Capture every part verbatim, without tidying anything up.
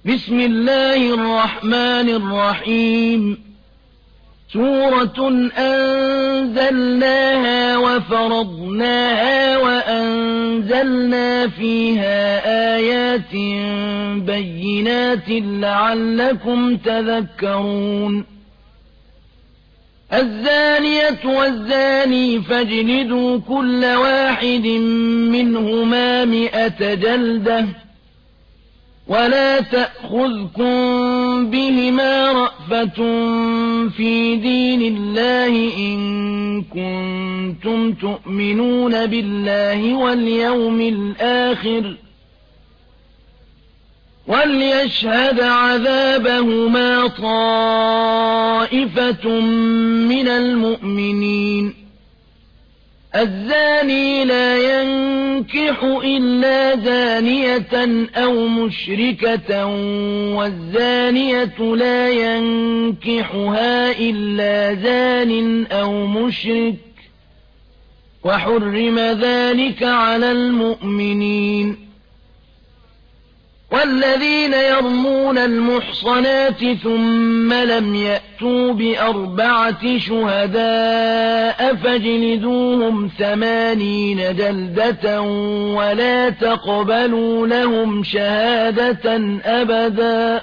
بسم الله الرحمن الرحيم سورة أنزلناها وفرضناها وأنزلنا فيها آيات بينات لعلكم تذكرون الزانية والزاني فاجلدوا كل واحد منهما مئة جلدة ولا تأخذكم بهما رأفة في دين الله إن كنتم تؤمنون بالله واليوم الآخر وليشهد عذابهما طائفة من المؤمنين الزاني لا ينكح إلا زانية أو مشركة والزانية لا ينكحها إلا زان أو مشرك وحرم ذلك على المؤمنين والذين يرمون المحصنات ثم لم يأتوا بأربعة شهداء فاجلدوهم ثمانين جلدة ولا تقبلوا لهم شهادة أبدا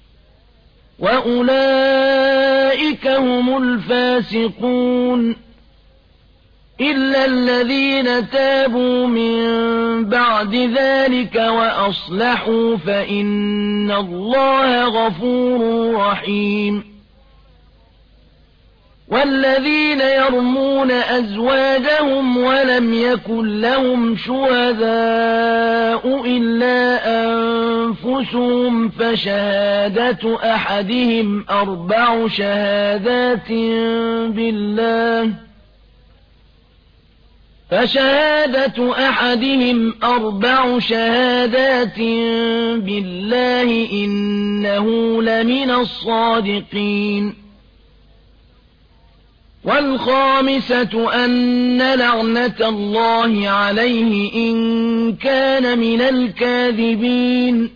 وأولئك هم الفاسقون إلا الذين تابوا من بعد ذلك وأصلحوا فإن الله غفور رحيم والذين يرمون أزواجهم ولم يكن لهم شهداء إلا أنفسهم فشهادة أحدهم أربع شهادات بالله فشهادة أحدهم أربع شهادات بالله إنه لمن الصادقين والخامسة أن لعنة الله عليه إن كان من الكاذبين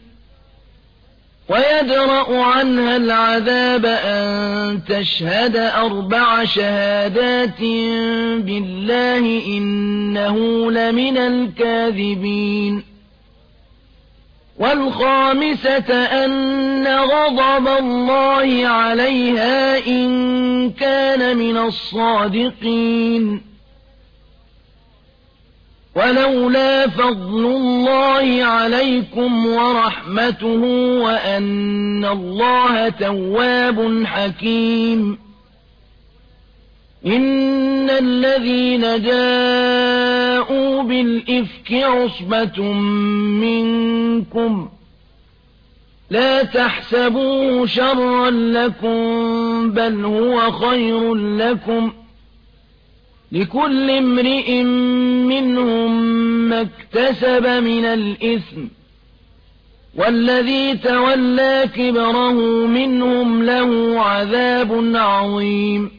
ويدرأ عنها العذاب أن تشهد أربع شهادات بالله إنه لمن الكاذبين والخامسة أن غضب الله عليها إن كان من الصادقين ولولا فضل الله عليكم ورحمته وأن الله تواب حكيم إن الذين جاءوا بالإفك عصبة منكم لا تحسبوه شرا لكم بل هو خير لكم لكل امرئ منهم ما اكتسب من الإثم والذي تولى كبره منهم له عذاب عظيم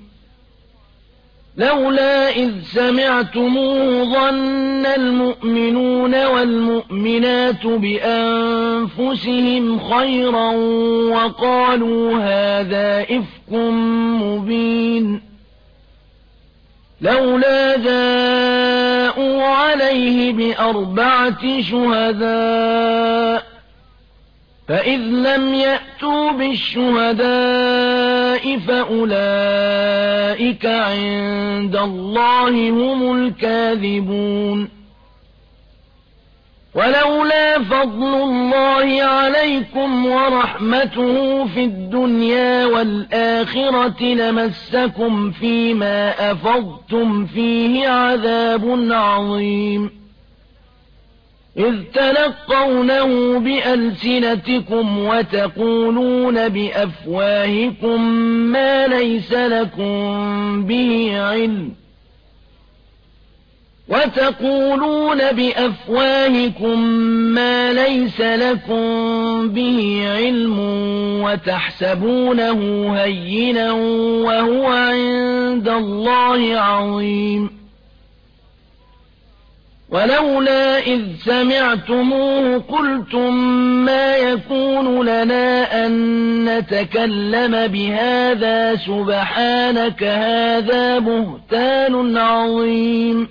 لولا إذ سمعتموه ظن المؤمنون والمؤمنات بأنفسهم خيرا وقالوا هذا إفك مبين لولا جاءوا عليه بأربعة شهداء فإذ لم يأتوا بالشهداء فأولئك عند الله هم الكاذبون ولولا فضل الله عليكم ورحمته في الدنيا والآخرة لمسكم فيما أفضتم فيه عذاب عظيم إذ تلقونه بألسنتكم وتقولون بأفواهكم ما ليس لكم به علم وتقولون بأفواهكم ما ليس لكم به علم وتحسبونه هينا وهو عند الله عظيم ولولا إذ سمعتموه قلتم ما يكون لنا أن نتكلم بهذا سبحانك هذا بهتان عظيم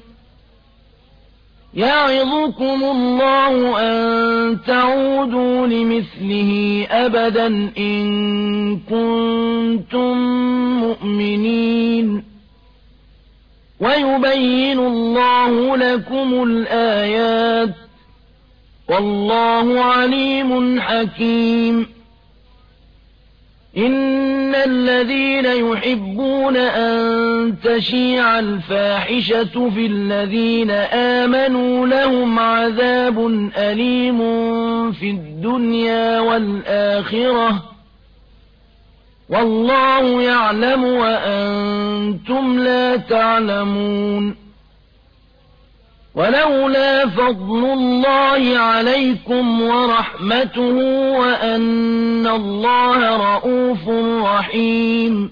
يعظكم الله أن تعودوا لمثله أبدا إن كنتم مؤمنين ويبين الله لكم الآيات والله عليم حكيم إن الذين يحبون أن تشيع الفاحشة في الذين آمنوا لهم عذاب أليم في الدنيا والآخرة والله يعلم وأنتم لا تعلمون ولولا فضل الله عليكم ورحمته وأن الله رءوف رحيم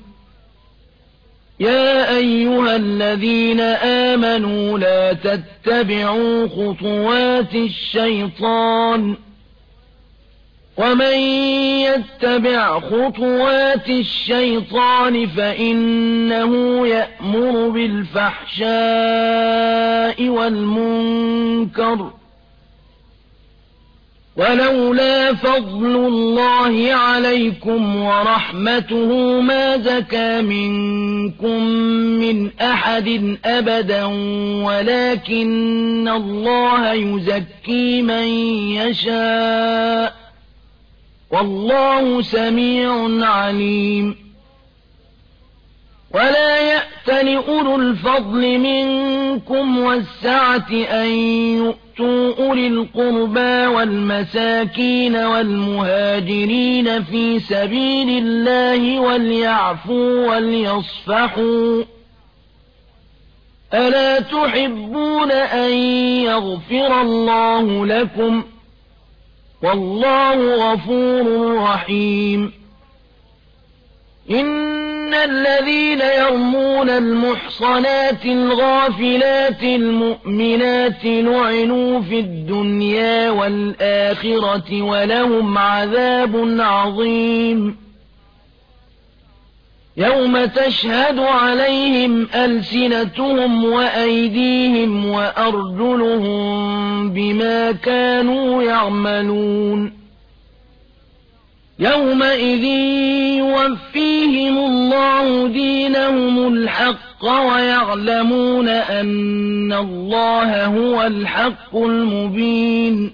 يا أيها الذين آمنوا لا تتبعوا خطوات الشيطان ومن يتبع خطوات الشيطان فإنه يأمر بالفحشاء والمنكر ولولا فضل الله عليكم ورحمته ما زكى منكم من أحد أبدا ولكن الله يزكي من يشاء والله سميع عليم ولا يأتل أولو الفضل منكم والسعة أن يؤتوا أولي القربى والمساكين والمهاجرين في سبيل الله وليعفوا وليصفحوا ألا تحبون أن يغفر الله لكم والله غفور رحيم إن الذين يرمون المحصنات الغافلات المؤمنات لعنوا في الدنيا والآخرة ولهم عذاب عظيم يوم تشهد عليهم ألسنتهم وأيديهم وأرجلهم بما كانوا يعملون يومئذ يوفيهم الله دينهم الحق ويعلمون أن الله هو الحق المبين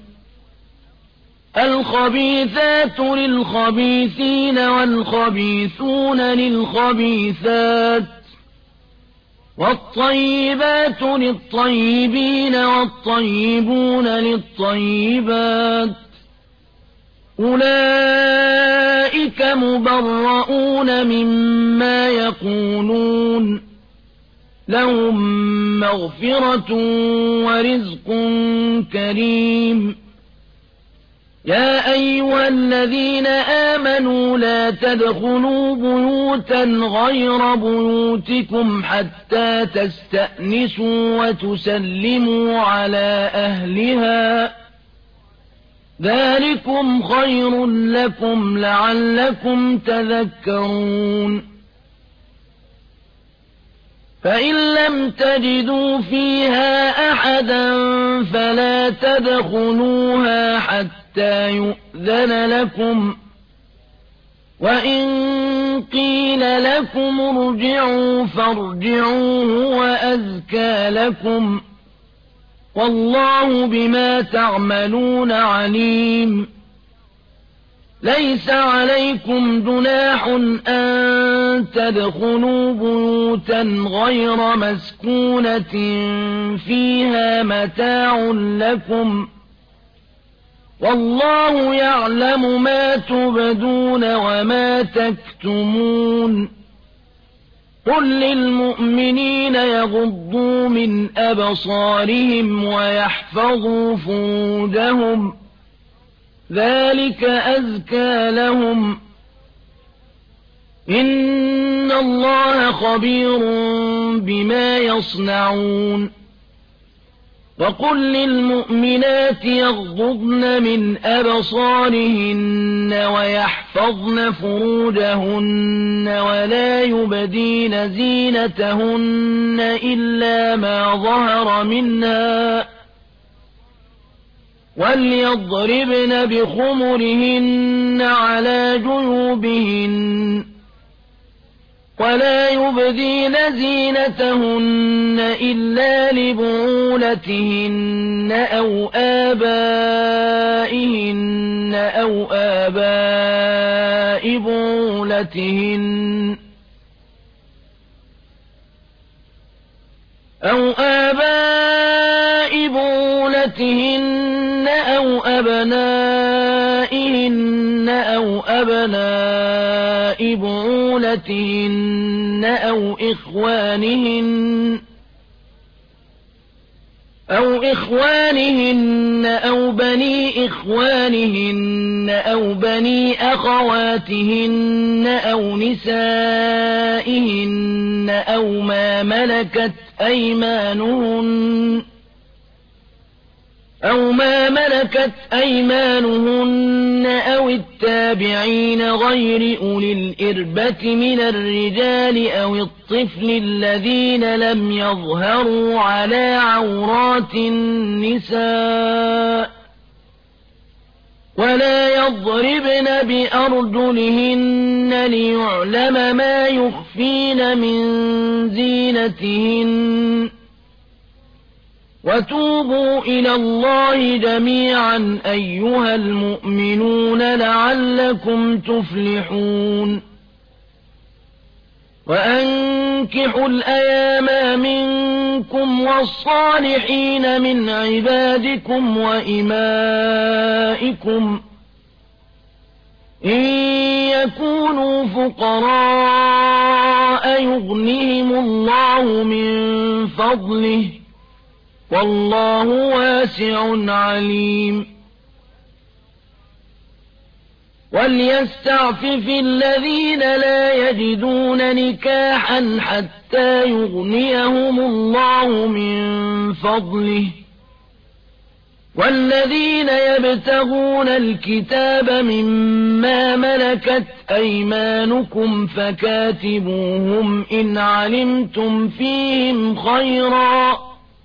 الخبيثات للخبيثين والخبيثون للخبيثات والطيبات للطيبين والطيبون للطيبات أولئك مبرؤون مما يقولون لهم مغفرة ورزق كريم يا أيها الذين آمنوا لا تدخلوا بيوتا غير بيوتكم حتى تستأنسوا وتسلموا على أهلها ذلكم خير لكم لعلكم تذكرون فإن لم تجدوا فيها أحدا فلا تدخلوها حتى يؤذن لكم وإن قيل لكم ارجعوا فارجعوا هو أزكى لكم والله بما تعملون عليم ليس عليكم جناح أن تدخلوا بيوتا غير مسكونة فيها متاع لكم والله يعلم ما تبدون وما تكتمون قل للمؤمنين يغضوا من أبصارهم ويحفظوا فروجهم ذلك أزكى لهم إن الله خبير بما يصنعون وقل للمؤمنات يغضضن من أبصارهن ويحفظن فروجهن ولا يبدين زينتهن إلا ما ظهر منها وليضربن بخمرهن على جيوبهن ولا يبدين زينتهن إلا لبعولتهن أو آبائهن أو آباء بعولتهن أو آباء بعولتهن أو أبنائهن أو أبناء بعولتهن أو إخوانهن أو إخوانهن أو بني إخوانهن أو بني أخواتهن أو نسائهن أو ما ملكت أيمانهن أو ما ملكت أيمانهن أو التابعين غير أولي الإربة من الرجال أو الطفل الذين لم يظهروا على عورات النساء ولا يضربن بأرجلهن ليعلم ما يخفين من زينتهن وتوبوا إلى الله جميعا أيها المؤمنون لعلكم تفلحون وأنكحوا الأيام منكم والصالحين من عبادكم وإمائكم إن يكونوا فقراء يغنهم الله من فضله والله واسع عليم وليستعفف الذين لا يجدون نكاحا حتى يغنيهم الله من فضله والذين يبتغون الكتاب مما ملكت أيمانكم فكاتبوهم إن علمتم فيهم خيرا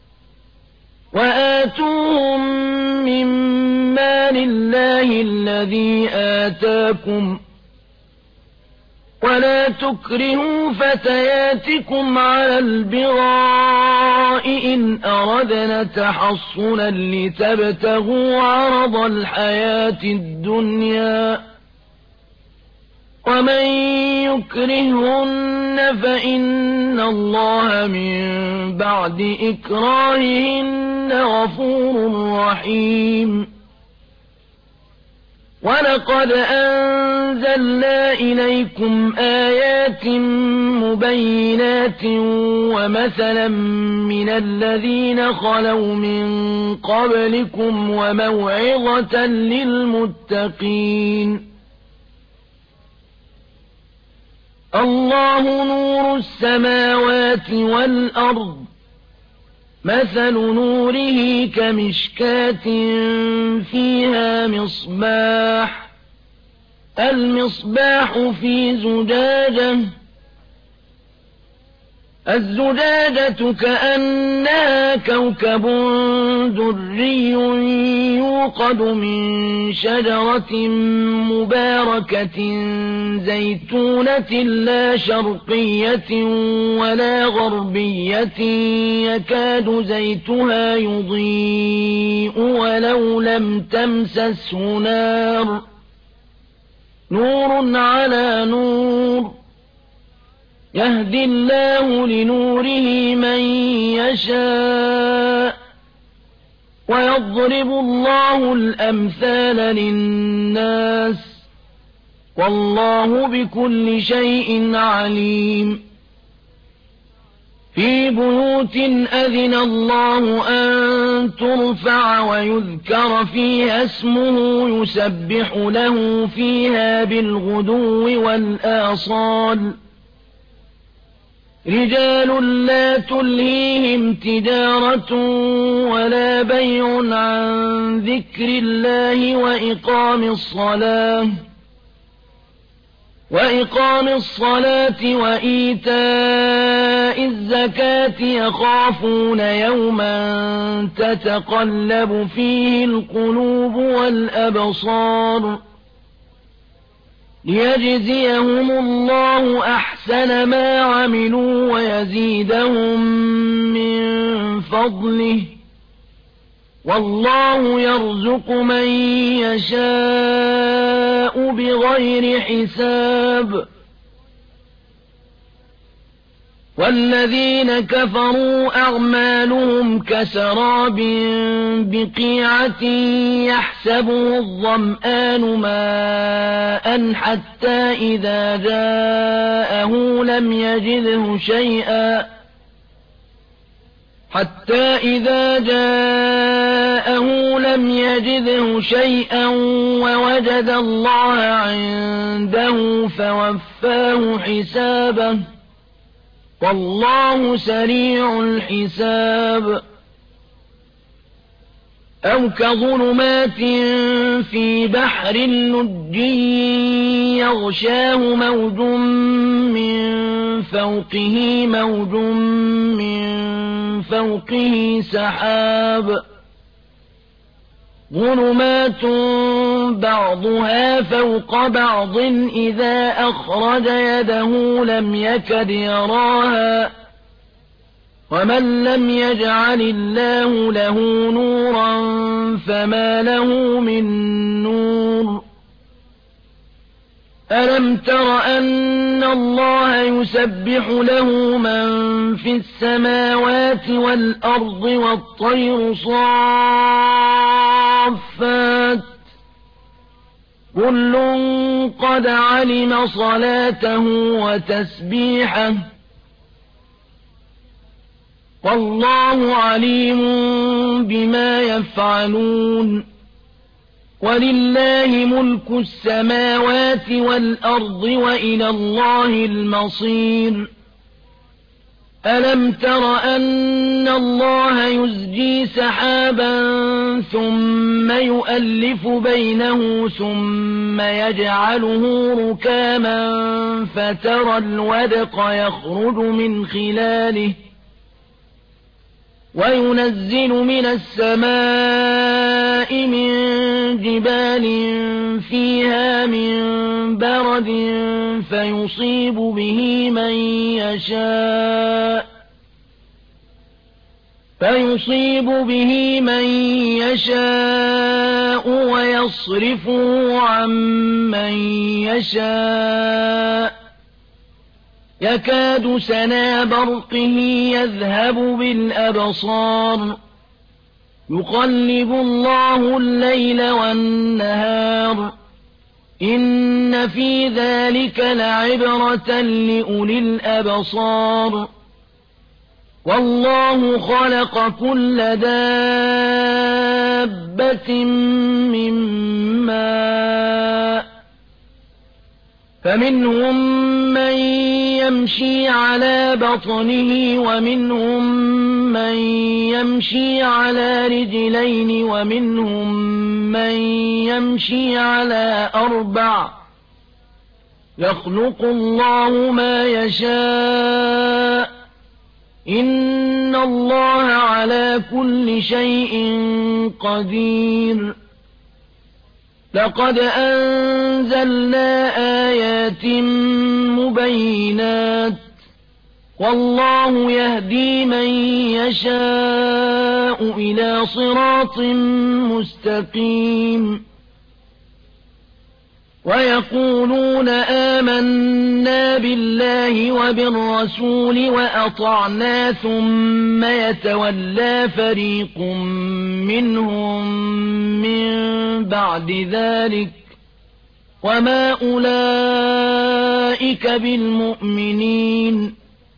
وآتوهم مما لله الذي آتاكم ولا تكرهوا فتياتكم على البغاء إن أردنا تحصنا لتبتغوا عرض الحياة الدنيا ومن يكرهن فإن الله من بعد إكراههن غفور رحيم ولقد أنزلنا إليكم آيات مبينات ومثلا من الذين خلوا من قبلكم وموعظة للمتقين الله نور السماوات والأرض مثل نوره كمشكاة فيها مصباح المصباح في زجاجة الزجاجة كأنها كوكب دري يوقد من شجرة مباركة زيتونة لا شرقية ولا غربية يكاد زيتها يضيء ولو لم تمسسه نار نور على نور يهدي الله لنوره من يشاء ويضرب الله الأمثال للناس والله بكل شيء عليم في بيوت أذن الله أن ترفع ويذكر فيها اسمه يسبح له فيها بالغدو والآصال رجال لا تلهيهم تجارة ولا بيع عن ذكر الله وإقام الصلاة وإقام الصلاة وإيتاء الزكاة يخافون يوما تتقلب فيه القلوب والأبصار ليجزيهم الله أحسن ما عملوا ويزيدهم من فضله والله يرزق من يشاء بغير حساب والذين كفروا أعمالهم كسراب بقيعة يحسبه الظمآن ماء حتى إذا جاءه لم يجده شيئا حتى إذا جاءه لم يجده شيئا ووجد الله عنده فوفاه حسابه والله سريع الحساب أو كظلمات في بحر لجي يغشاه موج من فوقه موج من فوقه سحاب ظلمات بعضها فوق بعض إذا أخرج يده لم يكد يراها ومن لم يجعل الله له نورا فما له من نور ألم تر أن الله يسبح له من في السماوات والأرض والطير صافات كل قد علم صلاته وتسبيحه والله عليم بما يفعلون ولله ملك السماوات والأرض وإلى الله المصير ألم تر أن الله يزجي سحابا ثم يؤلف بينه ثم يجعله ركاما فترى الودق يخرج من خلاله وينزل من السماء من جبال فيها من برد فيصيب به من يشاء فيصيب به من يشاء ويصرفه عن من يشاء يكاد سنا برقه يذهب بالأبصار يقلب الله الليل والنهار إن في ذلك لعبرة لأولي الأبصار والله خلق كل دابة من ماء فمنهم من يمشي على بطنه ومنهم من يمشي على رجلين ومنهم من يمشي على أربع يخلق الله ما يشاء إن الله على كل شيء قدير لقد أنزلنا آيات مبينات والله يهدي من يشاء إلى صراط مستقيم ويقولون آمنا بالله وبالرسول وأطعنا ثم يتولى فريق منهم من بعد ذلك وما أولئك بالمؤمنين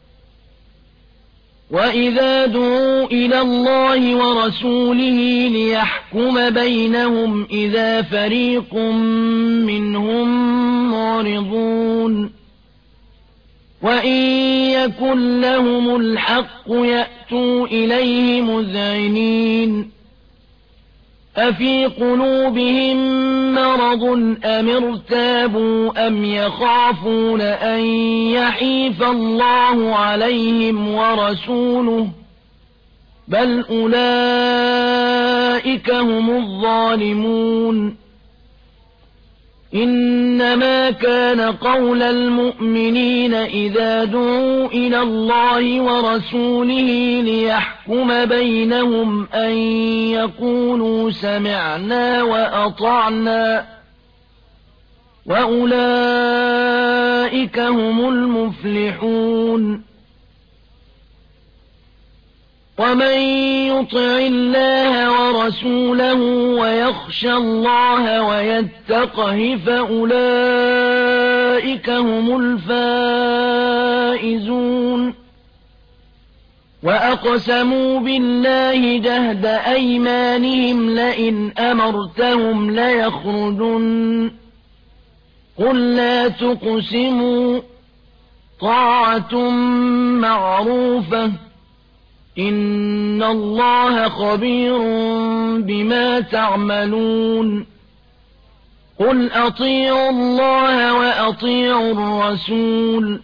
وإذا دعوا إلى الله ورسوله ليحكم بينهم إذا فريق منهم معرضون وَإِن يَكُن لَّهُمُ الْحَقُّ يَأْتُوا إِلَيْهِ مُذْعِنِينَ أَفِي قُلُوبِهِم مَّرَضٌ أَمِ ارْتَابُوا أَمْ يَخَافُونَ أَن يَحِيفَ اللَّهُ عَلَيْهِمْ وَرَسُولُهُ بَلْ أُولَٰئِكَ هُمُ الظَّالِمُونَ إِنَّمَا كَانَ قَوْلَ الْمُؤْمِنِينَ إِذَا دُعُوا إِلَى اللَّهِ وَرَسُولِهِ لِيَحْكُمَ بَيْنَهُمْ أَن يَقُولُوا سَمِعْنَا وَأَطَعْنَا وَأُولَٰئِكَ هُمُ المفلحون وَمَن يُطِعِ اللَّهَ وَرَسُولَهُ وَيَخْشَ اللَّهَ وَيَتَّقْهِ فَأُولَٰئِكَ هُمُ الْفَائِزُونَ وَأَقْسَمُوا بِاللَّهِ جَهْدَ أَيْمَانِهِمْ لَئِنْ أَمَرْتَهُمْ لَيَخْرُجُنَّ قُل لَّا تُقْسِمُوا طَاعَةٌ مَّعْرُوفَةٌ إِنَّ اللَّهَ خَبِيرٌ بِمَا تَعْمَلُونَ قُلْ أَطِيعُوا اللَّهَ وَأَطِيعُوا الرَّسُولَ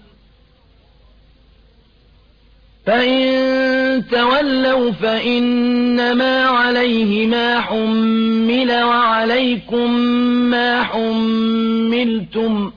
فَإِن تَوَلَّوْا فَإِنَّمَا عَلَيْهِ مَا حُمِّلَ وَعَلَيْكُم مَّا حُمِّلْتُمْ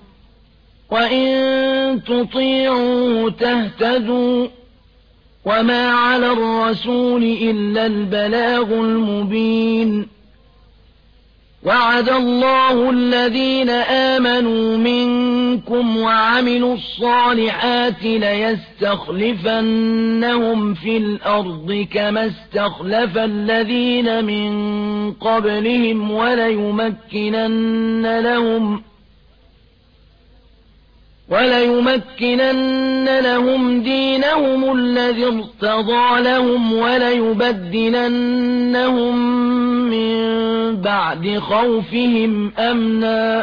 وَإِن تُطِيعُوهُ تَهْتَدُوا وَمَا عَلَى الرَّسُولِ إِلَّا الْبَلَاغُ الْمُبِينُ وَعَدَ اللَّهُ الَّذِينَ آمَنُوا مِنكُمْ وَعَمِلُوا الصَّالِحَاتِ لَيَسْتَخْلِفَنَّهُمْ فِي الْأَرْضِ كَمَا اسْتَخْلَفَ الَّذِينَ مِن قَبْلِهِمْ وَلَيُمَكِّنَنَّ لَهُمْ وَلَيُمَكِّنَنَّ لَهُمْ دِينَهُمُ الَّذِي ارْتَضَىٰ لَهُمْ وَلَيُبَدِّلَنَّهُم مِّن بَعْدِ خَوْفِهِمْ أَمْنًا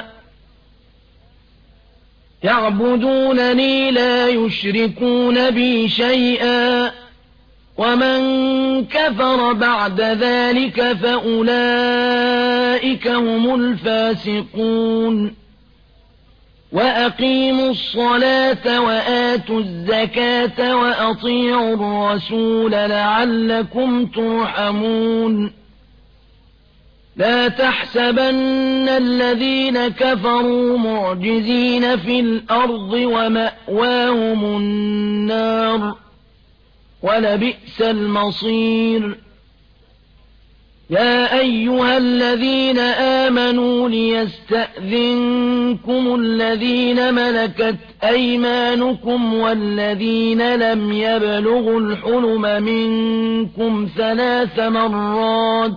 يَعْبُدُونَنِي لَا يُشْرِكُونَ بِي شَيْئًا وَمَن كَفَرَ بَعْدَ ذَٰلِكَ فَأُولَٰئِكَ هُمُ الْفَاسِقُونَ وَأَقِيمُوا الصَّلَاةَ وَآتُوا الزَّكَاةَ وَأَطِيعُوا الرَّسُولَ لَعَلَّكُمْ تُرْحَمُونَ لَا تَحْسَبَنَّ الَّذِينَ كَفَرُوا مُعْجِزِينَ فِي الْأَرْضِ وَمَأْوَاهُمُ النَّارُ وَلَبِئْسَ الْمَصِيرُ يَا أَيُّهَا الَّذِينَ آمَنُوا لِيَسْتَأْذِنكُمُ الَّذِينَ مَلَكَتْ أَيْمَانُكُمْ وَالَّذِينَ لَمْ يَبْلُغُوا الْحُلُمَ مِنكُمْ ثَلَاثَ مَرَّاتٍ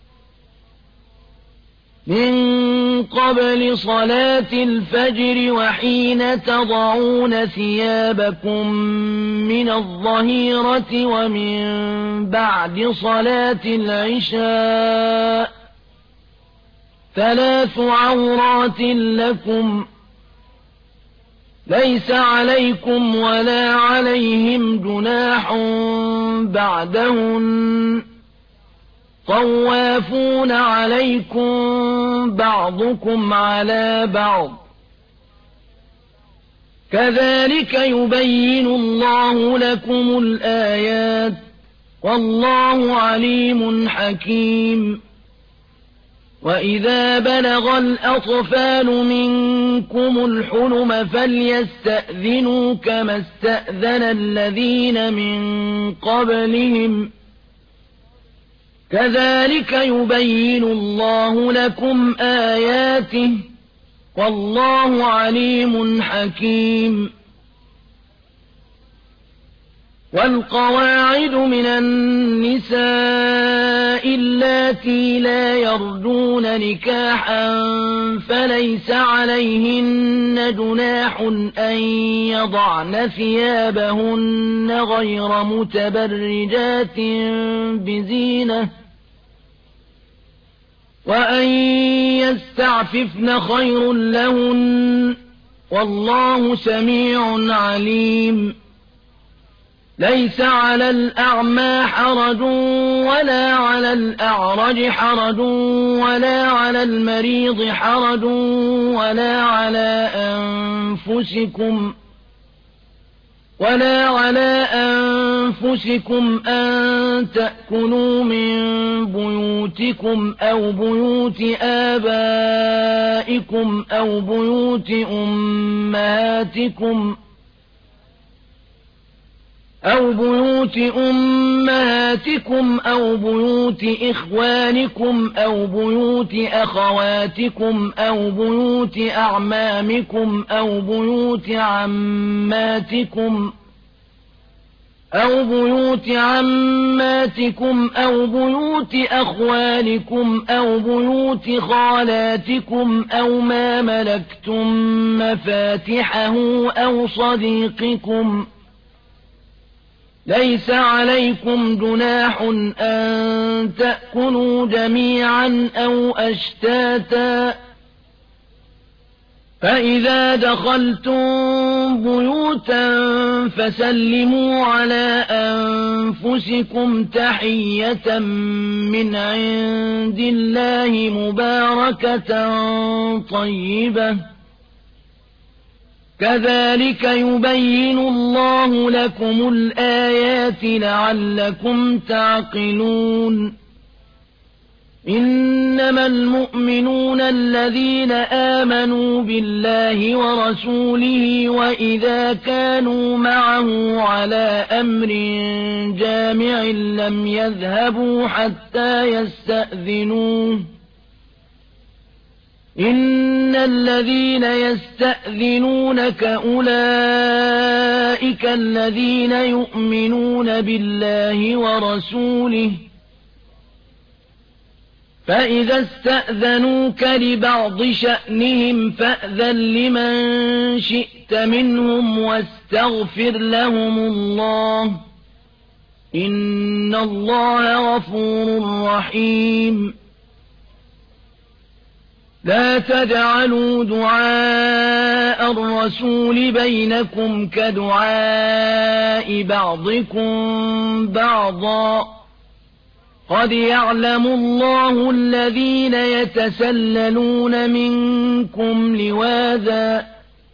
مِن قَبْلِ صَلَاةِ الْفَجْرِ وَحِينَ تَضَعُونَ ثِيَابَكُم مِّنَ الظَّهِيرَةِ وَمِن بَعْدِ صَلَاةِ الْعِشَاءِ ۚ ثَلَاثُ عَوْرَاتٍ لَّكُمْ ۚ لَيْسَ عَلَيْكُمْ وَلَا عَلَيْهِمْ جُنَاحٌ بَعْدَهُنَّ ۚ طَوَّافُونَ عَلَيْكُم بَعْضُكُمْ عَلَىٰ بَعْضٍ ۚ كَذَٰلِكَ يُبَيِّنُ اللَّهُ لَكُمُ الْآيَاتِ ۗ وَاللَّهُ عَلِيمٌ حَكِيمٌ وَإِذَا بَلَغَ الْأَطْفَالُ مِنكُمُ الْحُلُمَ فَلْيَسْتَأْذِنُوا كَمَا اسْتَأْذَنَ الَّذِينَ مِن قَبْلِهِمْ ۚ كَذَٰلِكَ يُبَيِّنُ اللَّهُ لَكُمْ آيَاتِهِ ۗ وَاللَّهُ عَلِيمٌ حَكِيمٌ وَالْقَوَاعِدُ مِنَ النِّسَاءِ اللَّاتِي لَا يَرْجُونَ نِكَاحًا فَلَيْسَ عَلَيْهِنَّ جُنَاحٌ أَن يَضَعْنَ ثِيَابَهُنَّ غَيْرَ مُتَبَرِّجَاتٍ بِزِينَةٍ ۖ وَأَن يَسْتَعْفِفْنَ خَيْرٌ لَّهُنَّ ۗ والله سميع عليم ليس على الأعمى حرج ولا على الأعرج حرج ولا على المريض حرج ولا على أنفسكم ولا على أنفسكم أن تأكلوا من بيوتكم أو بيوت آبائكم أو بيوت أمهاتكم أو بيوت أمهاتكم أو بيوت إخوانكم أو بيوت أخواتكم أو بيوت أعمامكم أو بيوت عماتكم أو بيوت عماتكم أو بيوت أخوالكم أو بيوت خالاتكم أو ما ملكتم مفاتحه أو صديقكم ليس عليكم جناح أن تأكلوا جميعا أو أشتاتا فإذا دخلتم بيوتا فسلموا على أنفسكم تحية من عند الله مباركة طيبة كذلك يبين الله لكم الآيات لعلكم تعقلون إنما المؤمنون الذين آمنوا بالله ورسوله وإذا كانوا معه على أمر جامع لم يذهبوا حتى يستأذنوه إن الذين يستأذنونك أولئك الذين يؤمنون بالله ورسوله فإذا استأذنوك لبعض شأنهم فأذن لمن شئت منهم واستغفر لهم الله إن الله غفور رحيم لا تجعلوا دعاء الرسول بينكم كدعاء بعضكم بعضا قد يعلم الله الذين يتسللون منكم لواذا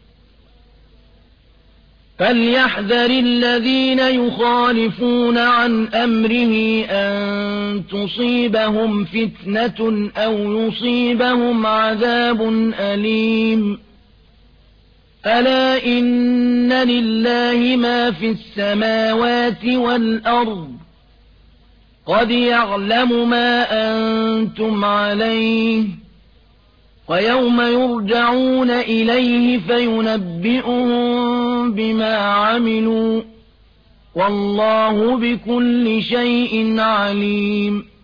فليحذر الذين يخالفون عن أمره أن تصيبهم فتنة أو يصيبهم عذاب أليم ألا إن لله ما في السماوات والأرض قد يعلم ما أنتم عليه ويوم يرجعون إليه فينبئهم بما عملوا والله بكل شيء عليم